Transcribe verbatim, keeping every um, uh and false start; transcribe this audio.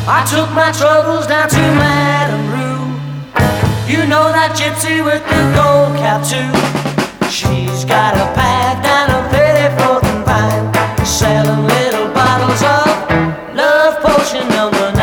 I took my troubles down to Madame Rue. You know that gypsy with the gold cap too. She's got a pad down on thirty-fourth and Vine, selling little bottles of love potion number